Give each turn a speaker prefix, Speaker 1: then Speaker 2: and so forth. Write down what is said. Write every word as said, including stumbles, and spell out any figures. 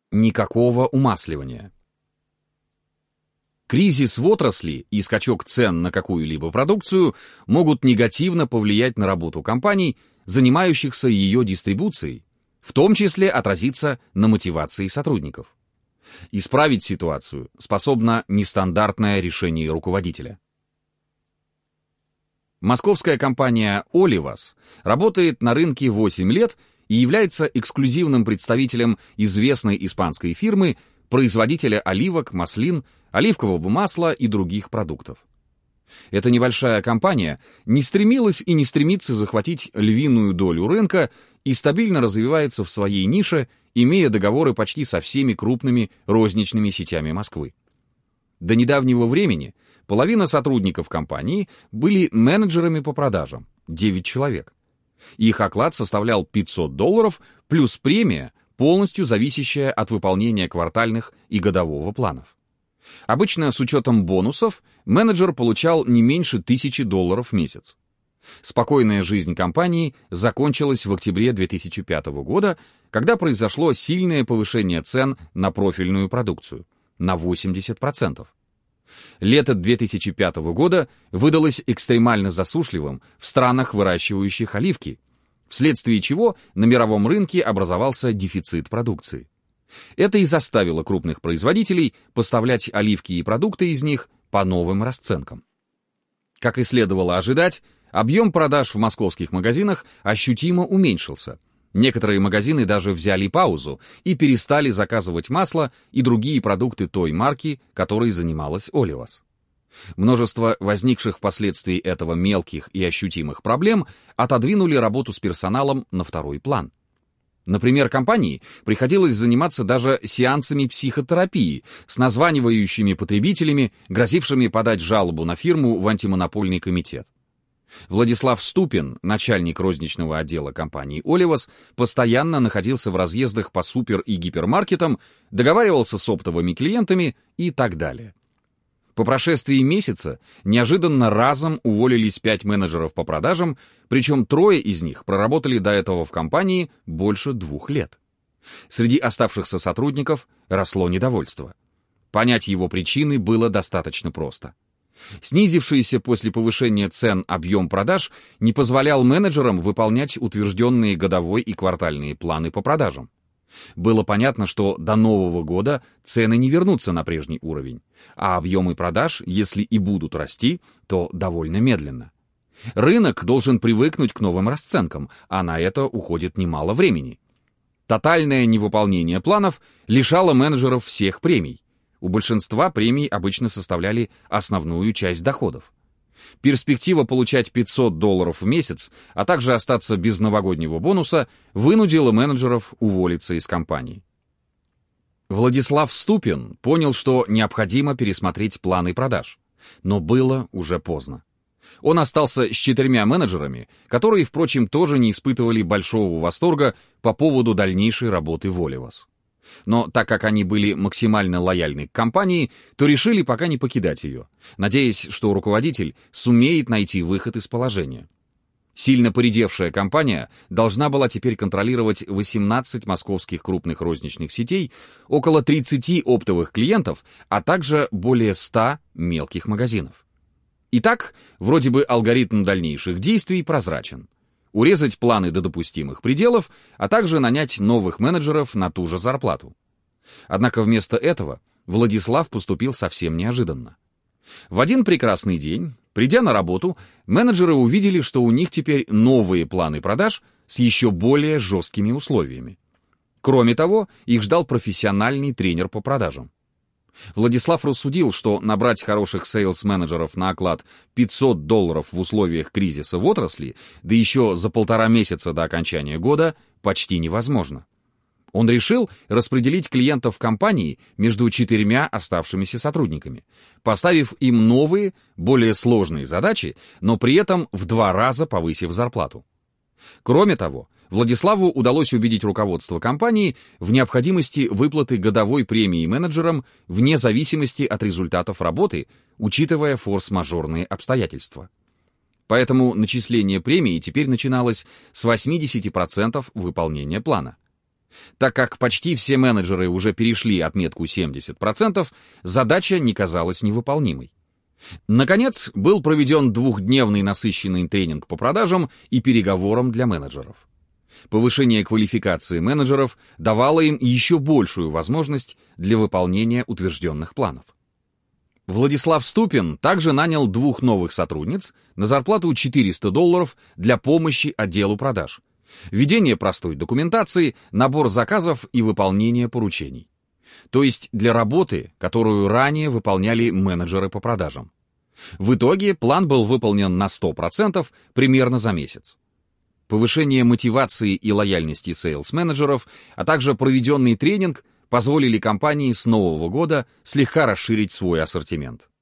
Speaker 1: Никакого умасливания. Кризис в отрасли и скачок цен на какую-либо продукцию могут негативно повлиять на работу компаний, занимающихся ее дистрибуцией, в том числе отразиться на мотивации сотрудников. Исправить ситуацию способно нестандартное решение руководителя. Московская компания «Оливас» работает на рынке восемь лет и является эксклюзивным представителем известной испанской фирмы, производителя оливок, маслин, оливкового масла и других продуктов. Эта небольшая компания не стремилась и не стремится захватить львиную долю рынка и стабильно развивается в своей нише, имея договоры почти со всеми крупными розничными сетями Москвы. До недавнего времени половина сотрудников компании были менеджерами по продажам, девять человек. Их оклад составлял пятьсот долларов плюс премия, полностью зависящая от выполнения квартальных и годового планов. Обычно с учетом бонусов менеджер получал не меньше тысячи долларов в месяц. Спокойная жизнь компании закончилась в октябре две тысячи пятого года, когда произошло сильное повышение цен на профильную продукцию на восемьдесят процентов. Лето две тысячи пятого года выдалось экстремально засушливым в странах, выращивающих оливки, вследствие чего на мировом рынке образовался дефицит продукции. Это и заставило крупных производителей поставлять оливки и продукты из них по новым расценкам. Как и следовало ожидать, объем продаж в московских магазинах ощутимо уменьшился. Некоторые магазины даже взяли паузу и перестали заказывать масло и другие продукты той марки, которой занималась «Оливас». Множество возникших впоследствии этого мелких и ощутимых проблем отодвинули работу с персоналом на второй план. Например, компании приходилось заниматься даже сеансами психотерапии с названивающими потребителями, грозившими подать жалобу на фирму в антимонопольный комитет. Владислав Ступин, начальник розничного отдела компании «Оливас», постоянно находился в разъездах по супер- и гипермаркетам, договаривался с оптовыми клиентами и так далее. По прошествии месяца неожиданно разом уволились пять менеджеров по продажам, причем трое из них проработали до этого в компании больше двух лет. Среди оставшихся сотрудников росло недовольство. Понять его причины было достаточно просто. Снизившийся после повышения цен объем продаж не позволял менеджерам выполнять утвержденные годовой и квартальные планы по продажам. Было понятно, что до Нового года цены не вернутся на прежний уровень, а объемы продаж, если и будут расти, то довольно медленно. Рынок должен привыкнуть к новым расценкам, а на это уходит немало времени. Тотальное невыполнение планов лишало менеджеров всех премий. У большинства премий обычно составляли основную часть доходов. Перспектива получать пятьсот долларов в месяц, а также остаться без новогоднего бонуса, вынудила менеджеров уволиться из компании. Владислав Ступин понял, что необходимо пересмотреть планы продаж, но было уже поздно. Он остался с четырьмя менеджерами, которые, впрочем, тоже не испытывали большого восторга по поводу дальнейшей работы в «Оливас». Но так как они были максимально лояльны к компании, то решили пока не покидать ее, надеясь, что руководитель сумеет найти выход из положения. Сильно поредевшая компания должна была теперь контролировать восемнадцать московских крупных розничных сетей, около тридцати оптовых клиентов, а также более ста мелких магазинов. Итак, вроде бы алгоритм дальнейших действий прозрачен. Урезать планы до допустимых пределов, а также нанять новых менеджеров на ту же зарплату. Однако вместо этого Владислав поступил совсем неожиданно. В один прекрасный день, придя на работу, менеджеры увидели, что у них теперь новые планы продаж с еще более жесткими условиями. Кроме того, их ждал профессиональный тренер по продажам. Владислав рассудил, что набрать хороших сейлс-менеджеров на оклад пятьсот долларов в условиях кризиса в отрасли, да еще за полтора месяца до окончания года, почти невозможно. Он решил распределить клиентов компании между четырьмя оставшимися сотрудниками, поставив им новые, более сложные задачи, но при этом в два раза повысив зарплату. Кроме того, Владиславу удалось убедить руководство компании в необходимости выплаты годовой премии менеджерам вне зависимости от результатов работы, учитывая форс-мажорные обстоятельства. Поэтому начисление премии теперь начиналось с восьмидесяти процентов выполнения плана. Так как почти все менеджеры уже перешли отметку семьдесят процентов, задача не казалась невыполнимой. Наконец, был проведен двухдневный насыщенный тренинг по продажам и переговорам для менеджеров. Повышение квалификации менеджеров давало им еще большую возможность для выполнения утвержденных планов. Владислав Ступин также нанял двух новых сотрудниц на зарплату четыреста долларов для помощи отделу продаж, ведение простой документации, набор заказов и выполнение поручений. То есть для работы, которую ранее выполняли менеджеры по продажам. В итоге план был выполнен на сто процентов примерно за месяц. Повышение мотивации и лояльности сейлс-менеджеров, а также проведенный тренинг позволили компании с нового года слегка расширить свой ассортимент.